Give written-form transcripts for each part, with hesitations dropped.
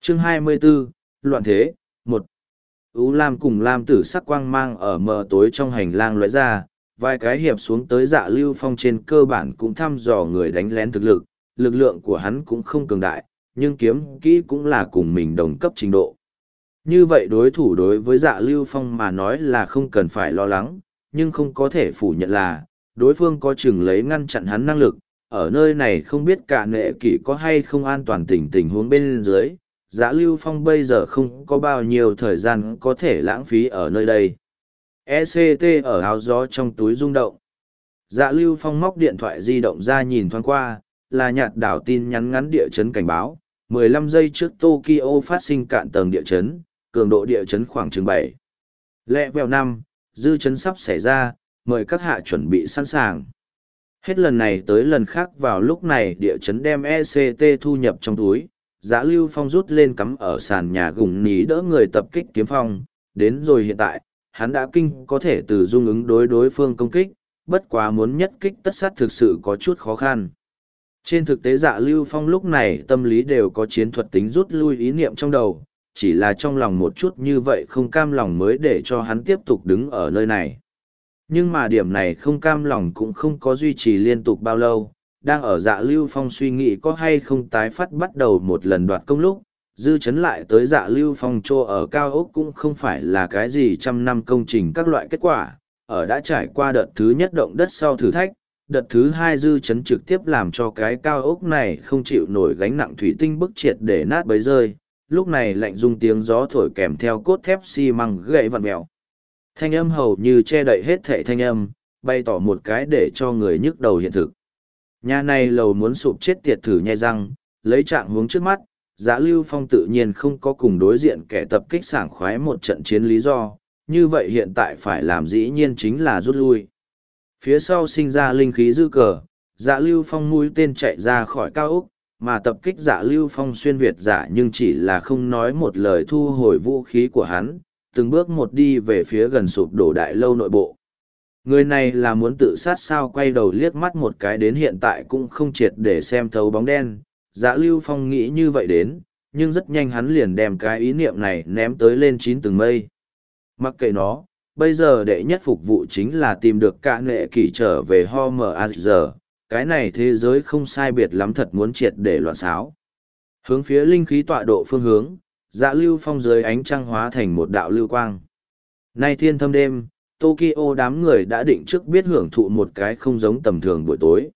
Chương 24, Loạn thế, 1. Ú lam cùng lam tử sắc quang mang ở mờ tối trong hành lang lóe ra, vài cái hiệp xuống tới Dạ Lưu Phong trên cơ bản cũng thăm dò người đánh lén thực lực, lực lượng của hắn cũng không cường đại, nhưng kiếm kỹ cũng là cùng mình đồng cấp trình độ. Như vậy đối thủ đối với Dạ Lưu Phong mà nói là không cần phải lo lắng, nhưng không có thể phủ nhận là, đối phương có chừng lấy ngăn chặn hắn năng lực, ở nơi này không biết cả nệ kỷ có hay không an toàn tình huống bên dưới. Dạ Lưu Phong bây giờ không có bao nhiêu thời gian có thể lãng phí ở nơi đây. ECT ở áo gió trong túi rung động. Dạ Lưu Phong móc điện thoại di động ra nhìn thoáng qua, là nhạt đảo tin nhắn ngắn địa chấn cảnh báo. 15 giây trước Tokyo phát sinh cạn tầng địa chấn, cường độ địa chấn khoảng chừng 7. Lẹ vèo 5, dư chấn sắp xảy ra, mời các hạ chuẩn bị sẵn sàng. Hết lần này tới lần khác vào lúc này địa chấn đem ECT thu nhập trong túi. Dạ Lưu Phong rút lên cắm ở sàn nhà gùng ní đỡ người tập kích kiếm phong, đến rồi hiện tại, hắn đã kinh có thể từ dung ứng đối phương công kích, bất quá muốn nhất kích tất sát thực sự có chút khó khăn. Trên thực tế Dạ Lưu Phong lúc này tâm lý đều có chiến thuật tính rút lui ý niệm trong đầu, chỉ là trong lòng một chút như vậy không cam lòng mới để cho hắn tiếp tục đứng ở nơi này. Nhưng mà điểm này không cam lòng cũng không có duy trì liên tục bao lâu. Đang ở Dạ Lưu Phong suy nghĩ có hay không tái phát bắt đầu một lần đoạt công lúc, dư chấn lại tới Dạ Lưu Phong chỗ ở cao ốc cũng không phải là cái gì trăm năm công trình các loại kết quả, ở đã trải qua đợt thứ nhất động đất sau thử thách, đợt thứ hai dư chấn trực tiếp làm cho cái cao ốc này không chịu nổi gánh nặng thủy tinh bức triệt để nát bấy rơi, lúc này lạnh rung tiếng gió thổi kèm theo cốt thép xi măng gãy vặn mèo. Thanh âm hầu như che đậy hết thảy thanh âm, bày tỏ một cái để cho người nhức đầu hiện thực. Nhà này lầu muốn sụp chết tiệt thử nhai răng, lấy trạng hướng trước mắt, Dạ Lưu Phong tự nhiên không có cùng đối diện kẻ tập kích sảng khoái một trận chiến lý do, như vậy hiện tại phải làm dĩ nhiên chính là rút lui. Phía sau sinh ra linh khí dư cờ, Dạ Lưu Phong mũi tên chạy ra khỏi cao ốc, mà tập kích Dạ Lưu Phong xuyên Việt giả nhưng chỉ là không nói một lời thu hồi vũ khí của hắn, từng bước một đi về phía gần sụp đổ đại lâu nội bộ. Người này là muốn tự sát sao, quay đầu liếc mắt một cái đến hiện tại cũng không triệt để xem thấu bóng đen. Dạ Lưu Phong nghĩ như vậy đến, nhưng rất nhanh hắn liền đem cái ý niệm này ném tới lên 9 tầng mây. Mặc kệ nó, bây giờ đệ nhất phục vụ chính là tìm được cả nệ kỷ trở về Homer. Cái này thế giới không sai biệt lắm thật muốn triệt để loạn xáo. Hướng phía linh khí tọa độ phương hướng, Dạ Lưu Phong dưới ánh trăng hóa thành một đạo lưu quang. Nay thiên thâm đêm, Tokyo đám người đã định trước biết hưởng thụ một cái không giống tầm thường buổi tối.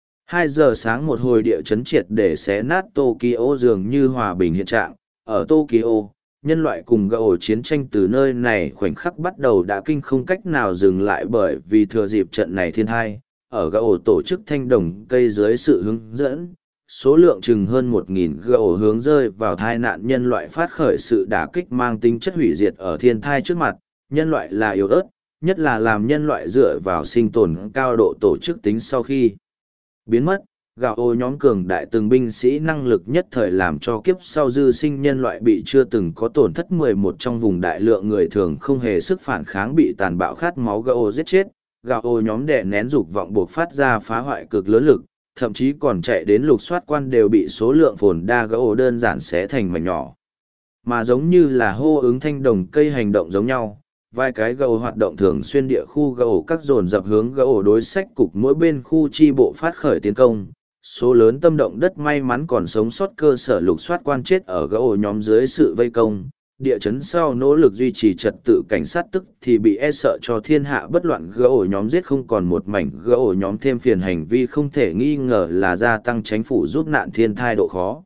2 giờ sáng một hồi địa chấn triệt để xé nát Tokyo dường như hòa bình hiện trạng. Ở Tokyo, nhân loại cùng gạo chiến tranh từ nơi này khoảnh khắc bắt đầu đã kinh không cách nào dừng lại, bởi vì thừa dịp trận này thiên thai, ở gạo tổ chức thanh đồng cây dưới sự hướng dẫn, số lượng chừng hơn 1.000 gạo hướng rơi vào thai nạn nhân loại phát khởi sự đả kích mang tính chất hủy diệt ở thiên thai trước mặt. Nhân loại là yếu ớt, nhất là làm nhân loại dựa vào sinh tồn cao độ tổ chức tính sau khi biến mất, gạo ô nhóm cường đại từng binh sĩ năng lực nhất thời làm cho kiếp sau dư sinh nhân loại bị chưa từng có tổn thất 11 trong vùng đại lượng người thường không hề sức phản kháng bị tàn bạo khát máu gạo ô giết chết. Gạo ô nhóm đè nén dục vọng buộc phát ra phá hoại cực lớn lực, thậm chí còn chạy đến lục soát quan đều bị số lượng phồn đa gạo ô đơn giản xé thành mảnh nhỏ. Mà giống như là hô ứng thanh đồng cây hành động giống nhau, vài cái gầu hoạt động thường xuyên địa khu gầu các dồn dập hướng gầu đối sách cục mỗi bên khu chi bộ phát khởi tiến công. Số lớn tâm động đất may mắn còn sống sót cơ sở lục soát quan chết ở gầu nhóm dưới sự vây công. Địa chấn sau nỗ lực duy trì trật tự cảnh sát tức thì bị e sợ cho thiên hạ bất loạn, gầu nhóm giết không còn một mảnh, gầu nhóm thêm phiền hành vi không thể nghi ngờ là gia tăng chính phủ giúp nạn thiên thai độ khó.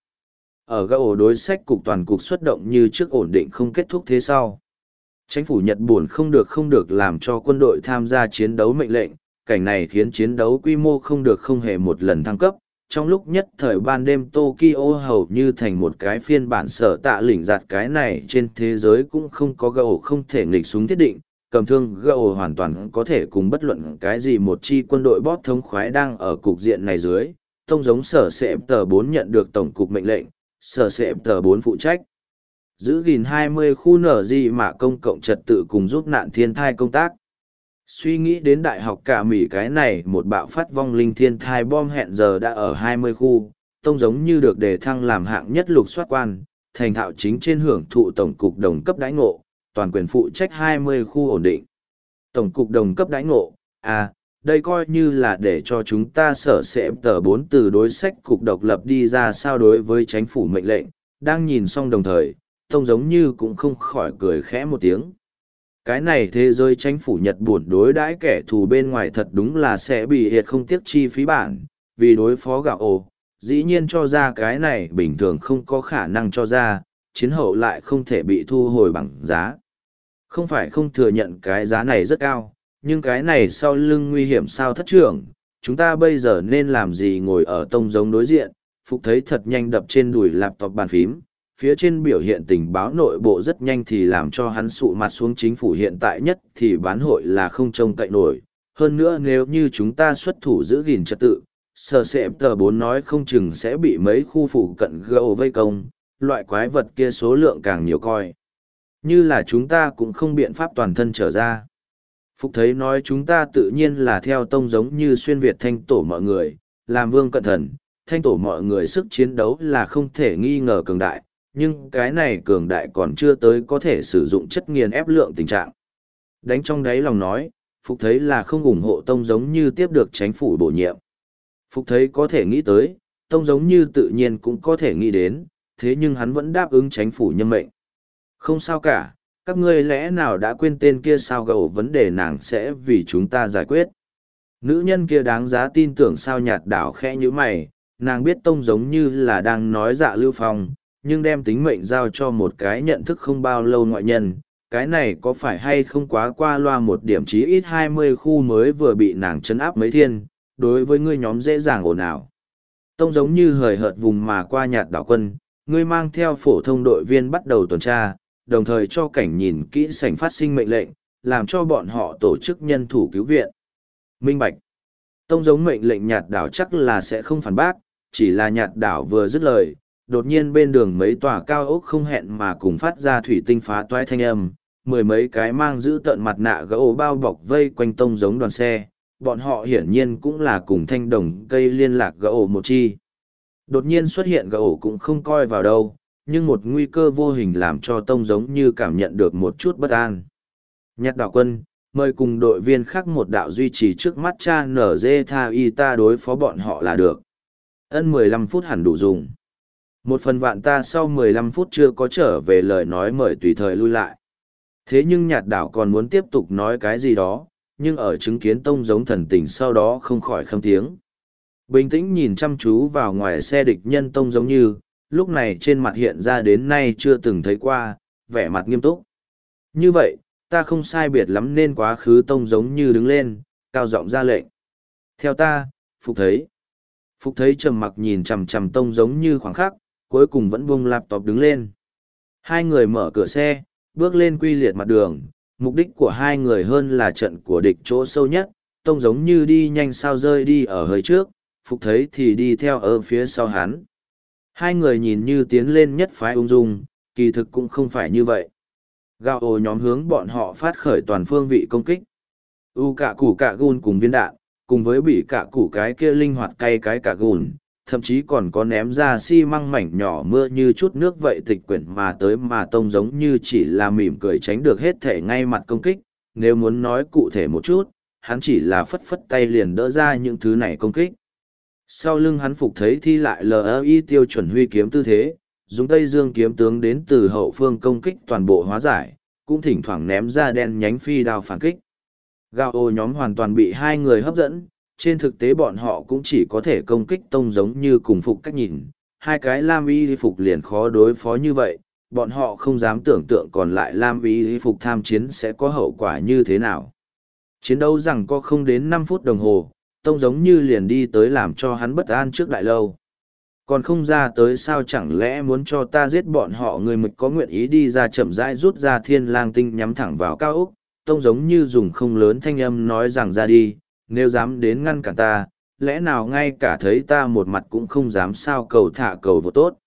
Ở gầu đối sách cục toàn cục xuất động như trước ổn định không kết thúc thế sau. Chính phủ Nhật buồn không được làm cho quân đội tham gia chiến đấu mệnh lệnh, cảnh này khiến chiến đấu quy mô không hề một lần thăng cấp. Trong lúc nhất thời ban đêm Tokyo hầu như thành một cái phiên bản sở tạ lỉnh giặt, cái này trên thế giới cũng không có gầu không thể nghịch súng thiết định, cầm thương gầu hoàn toàn có thể cùng bất luận cái gì một chi quân đội bóp thống khoái. Đang ở cục diện này dưới, tông giống sở sệm tờ 4 nhận được tổng cục mệnh lệnh, sở sệm tờ 4 phụ trách giữ gìn 20 khu nở gì mà công cộng trật tự cùng giúp nạn thiên thai công tác. Suy nghĩ đến đại học cả Mỹ cái này một bạo phát vong linh thiên thai bom hẹn giờ đã ở 20 khu, tông giống như được đề thăng làm hạng nhất lục soát quan, thành thạo chính trên hưởng thụ tổng cục đồng cấp đãi ngộ, toàn quyền phụ trách 20 khu ổn định. Tổng cục đồng cấp đãi ngộ, đây coi như là để cho chúng ta sở sẽ tờ 4 từ đối sách cục độc lập đi ra sao đối với chính phủ mệnh lệnh, đang nhìn xong đồng thời, Tông giống như cũng không khỏi cười khẽ một tiếng. Cái này thế giới chính phủ Nhật buồn đối đãi kẻ thù bên ngoài thật đúng là sẽ bị hiệt không tiếc chi phí bản, vì đối phó gạo ồ, dĩ nhiên cho ra cái này bình thường không có khả năng cho ra, chiến hậu lại không thể bị thu hồi bằng giá. Không phải không thừa nhận cái giá này rất cao, nhưng cái này sau lưng nguy hiểm sao thất trưởng, chúng ta bây giờ nên làm gì ngồi ở Tông giống đối diện, Phục thấy thật nhanh đập trên đùi laptop bàn phím, phía trên biểu hiện tình báo nội bộ rất nhanh thì làm cho hắn sụ mặt xuống chính phủ hiện tại nhất thì bán hội là không trông cậy nổi. Hơn nữa nếu như chúng ta xuất thủ giữ gìn trật tự, sở sẹp tờ 4 nói không chừng sẽ bị mấy khu phụ cận gâu vây công, loại quái vật kia số lượng càng nhiều coi. Như là chúng ta cũng không biện pháp toàn thân trở ra. Phục thấy nói chúng ta tự nhiên là theo Tông giống như xuyên Việt thanh tổ mọi người, làm vương cận thần, thanh tổ mọi người sức chiến đấu là không thể nghi ngờ cường đại, nhưng cái này cường đại còn chưa tới có thể sử dụng chất nghiền ép lượng tình trạng. Đánh trong đáy lòng nói, Phục thấy là không ủng hộ Tông giống như tiếp được chính phủ bổ nhiệm. Phục thấy có thể nghĩ tới, Tông giống như tự nhiên cũng có thể nghĩ đến, thế nhưng hắn vẫn đáp ứng chính phủ nhân mệnh. Không sao cả, các ngươi lẽ nào đã quên tên kia sao gầu vấn đề nàng sẽ vì chúng ta giải quyết. Nữ nhân kia đáng giá tin tưởng sao nhạt đảo khẽ như mày, nàng biết Tông giống như là đang nói Dạ Lưu Phong, nhưng đem tính mệnh giao cho một cái nhận thức không bao lâu ngoại nhân, cái này có phải hay không quá qua loa một điểm chí ít 20 khu mới vừa bị nàng chấn áp mấy thiên, đối với ngươi nhóm dễ dàng ồn ào. Tông giống như hời hợt vùng mà qua nhạt đảo quân, ngươi mang theo phổ thông đội viên bắt đầu tuần tra, đồng thời cho cảnh nhìn kỹ sảnh phát sinh mệnh lệnh, làm cho bọn họ tổ chức nhân thủ cứu viện. Minh bạch. Tông giống mệnh lệnh nhạt đảo chắc là sẽ không phản bác, chỉ là nhạt đảo vừa dứt lời, đột nhiên bên đường mấy tòa cao ốc không hẹn mà cùng phát ra thủy tinh phá toái thanh âm, mười mấy cái mang giữ tợn mặt nạ gỗ bao bọc vây quanh Tông giống đoàn xe, bọn họ hiển nhiên cũng là cùng thanh đồng cây liên lạc gỗ một chi. Đột nhiên xuất hiện gỗ cũng không coi vào đâu, nhưng một nguy cơ vô hình làm cho Tông giống như cảm nhận được một chút bất an. Nhạc đạo quân, mời cùng đội viên khác một đạo duy trì trước mắt cha nở dê tha y ta đối phó bọn họ là được. Ân 15 phút hẳn đủ dùng. Một phần vạn ta sau 15 phút chưa có trở về lời nói mời tùy thời lui lại. Thế nhưng nhạt đảo còn muốn tiếp tục nói cái gì đó, nhưng ở chứng kiến Tông giống thần tình sau đó không khỏi khâm tiếng. Bình tĩnh nhìn chăm chú vào ngoài xe địch nhân Tông giống như, lúc này trên mặt hiện ra đến nay chưa từng thấy qua, vẻ mặt nghiêm túc. Như vậy, ta không sai biệt lắm nên quá khứ Tông giống như đứng lên, cao giọng ra lệnh. Theo ta, Phục thấy. Phục thấy trầm mặc nhìn chằm chằm Tông giống như khoảng khắc, cuối cùng vẫn buông laptop đứng lên. Hai người mở cửa xe, bước lên quy liệt mặt đường, mục đích của hai người hơn là trận của địch chỗ sâu nhất, Tông giống như đi nhanh sao rơi đi ở hơi trước, Phục thấy thì đi theo ở phía sau hắn. Hai người nhìn như tiến lên nhất phái ung dung, kỳ thực cũng không phải như vậy. Gao ồ nhóm hướng bọn họ phát khởi toàn phương vị công kích. U cả củ cả gun cùng viên đạn, cùng với bị cả củ cái kia linh hoạt cay cái cả gun, thậm chí còn có ném ra xi măng mảnh nhỏ mưa như chút nước vậy tịch quyển mà tới mà Tông giống như chỉ là mỉm cười tránh được hết thể ngay mặt công kích. Nếu muốn nói cụ thể một chút, hắn chỉ là phất phất tay liền đỡ ra những thứ này công kích. Sau lưng hắn Phục thấy thi lại LI tiêu chuẩn huy kiếm tư thế, dùng Tây Dương kiếm tướng đến từ hậu phương công kích toàn bộ hóa giải, cũng thỉnh thoảng ném ra đen nhánh phi đao phản kích. Gao ô nhóm hoàn toàn bị hai người hấp dẫn, trên thực tế bọn họ cũng chỉ có thể công kích Tông giống như cùng Phục cách nhìn, hai cái Lam Y Phục liền khó đối phó như vậy, bọn họ không dám tưởng tượng còn lại Lam Y Phục tham chiến sẽ có hậu quả như thế nào. Chiến đấu rằng có không đến 5 phút đồng hồ, Tông giống như liền đi tới làm cho hắn bất an trước đại lâu. Còn không ra tới sao chẳng lẽ muốn cho ta giết bọn họ người mực có nguyện ý đi ra chậm rãi rút ra thiên lang tinh nhắm thẳng vào cao ốc. Tông giống như dùng không lớn thanh âm nói rằng ra đi, nếu dám đến ngăn cản ta, lẽ nào ngay cả thấy ta một mặt cũng không dám sao cầu thả cầu vô tốt.